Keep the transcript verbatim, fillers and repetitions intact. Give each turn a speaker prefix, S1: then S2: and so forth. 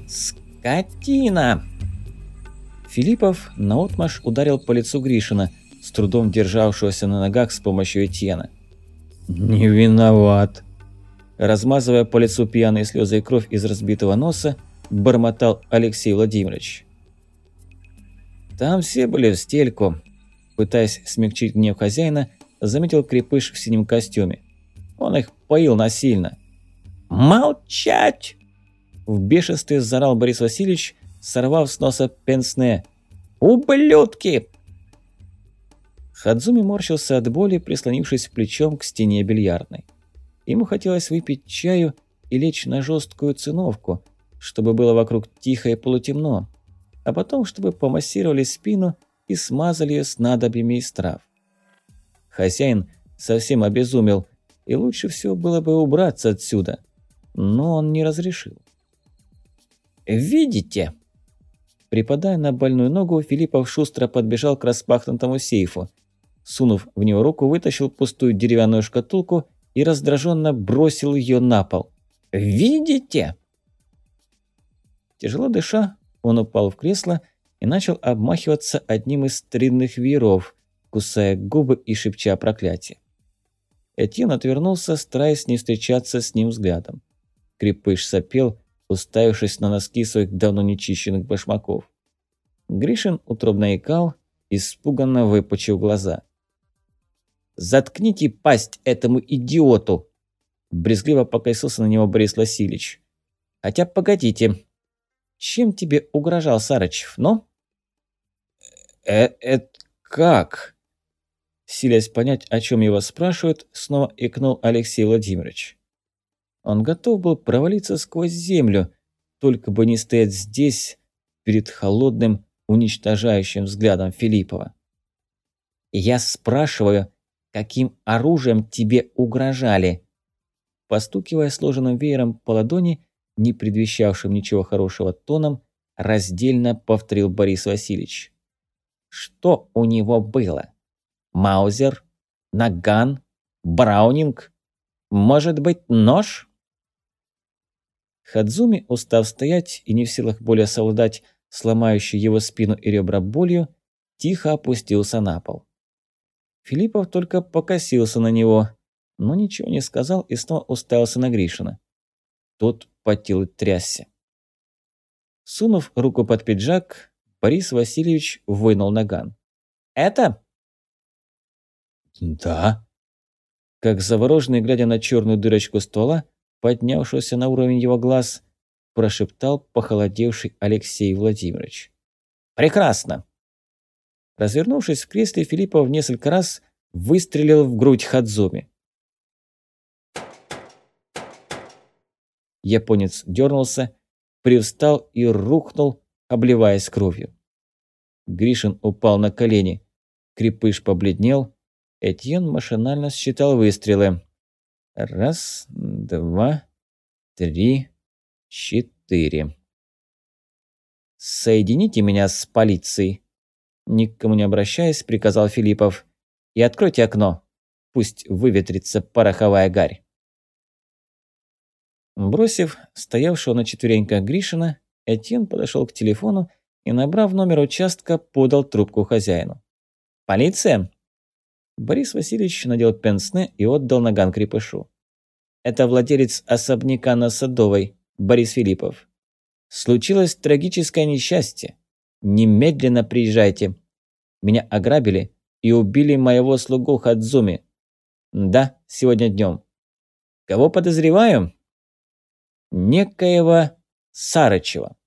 S1: Скотина! Филиппов наотмашь ударил по лицу Гришина, с трудом державшегося на ногах с помощью Этьена. «Не виноват!» Размазывая по лицу пьяные слезы и кровь из разбитого носа, бормотал Алексей Владимирович. «Там все были в стельку», – пытаясь смягчить гнев хозяина, заметил крепыш в синем костюме. «Он их поил насильно». «Молчать!» – в бешенстве заорал Борис Васильевич, сорвав с носа пенсне. «Ублюдки!» Хадзуми морщился от боли, прислонившись плечом к стене бильярдной. Ему хотелось выпить чаю и лечь на жесткую циновку, чтобы было вокруг тихо и полутемно, а потом, чтобы помассировали спину и смазали ее снадобьями из трав. Хозяин совсем обезумел, и лучше всего было бы убраться отсюда, но он не разрешил. «Видите?» Припадая на больную ногу, Филиппов шустро подбежал к распахнутому сейфу. Сунув в него руку, вытащил пустую деревянную шкатулку и раздраженно бросил ее на пол. «Видите?» Тяжело дыша, он упал в кресло и начал обмахиваться одним из старинных вееров, кусая губы и шепча проклятие. Этьен отвернулся, стараясь не встречаться с ним взглядом. Крепыш сопел, уставившись на носки своих давно нечищенных башмаков. Гришин утробно икал, испуганно выпучив глаза. «Заткните пасть этому идиоту!» Брезгливо покосился на него Борис Васильевич. «Хотя погодите, чем тебе угрожал Сарычев, но?» «Э, это как?» Силясь понять, о чем его спрашивают, снова икнул Алексей Владимирович. Он готов был провалиться сквозь землю, только бы не стоять здесь, перед холодным, уничтожающим взглядом Филиппова. «Я спрашиваю, каким оружием тебе угрожали?» Постукивая сложенным веером по ладони, не предвещавшим ничего хорошего тоном, раздельно повторил Борис Васильевич. «Что у него было? Маузер? Наган? Браунинг? Может быть, нож?» Хадзуми, устав стоять и не в силах более совладать с ломающей его спину и ребра болью, тихо опустился на пол. Филиппов только покосился на него, но ничего не сказал и снова уставился на Гришина. Тот потел и трясся. Сунув руку под пиджак, Борис Васильевич вынул наган. «Это?» «Да». Как завороженный, глядя на черную дырочку ствола, поднявшуюся на уровень его глаз, прошептал похолодевший Алексей Владимирович. «Прекрасно!» Развернувшись в кресле, Филиппов несколько раз выстрелил в грудь Хадзуми. Японец дернулся, привстал и рухнул, обливаясь кровью. Гришин упал на колени. Крепыш побледнел. Этьен машинально считал выстрелы. Раз, два, три, четыре. «Соедините меня с полицией», – никому не обращаясь, приказал Филиппов. «И откройте окно. Пусть выветрится пороховая гарь». Бросив стоявшего на четвереньках Гришина, Этьен подошел к телефону и, набрав номер участка, подал трубку хозяину. «Полиция?» Борис Васильевич надел пенсне и отдал наган крепышу. «Это владелец особняка на Садовой, Борис Филиппов. Случилось трагическое несчастье. Немедленно приезжайте. Меня ограбили и убили моего слугу Хадзуми. Да, сегодня днем. Кого подозреваю? Некоего Сарычева».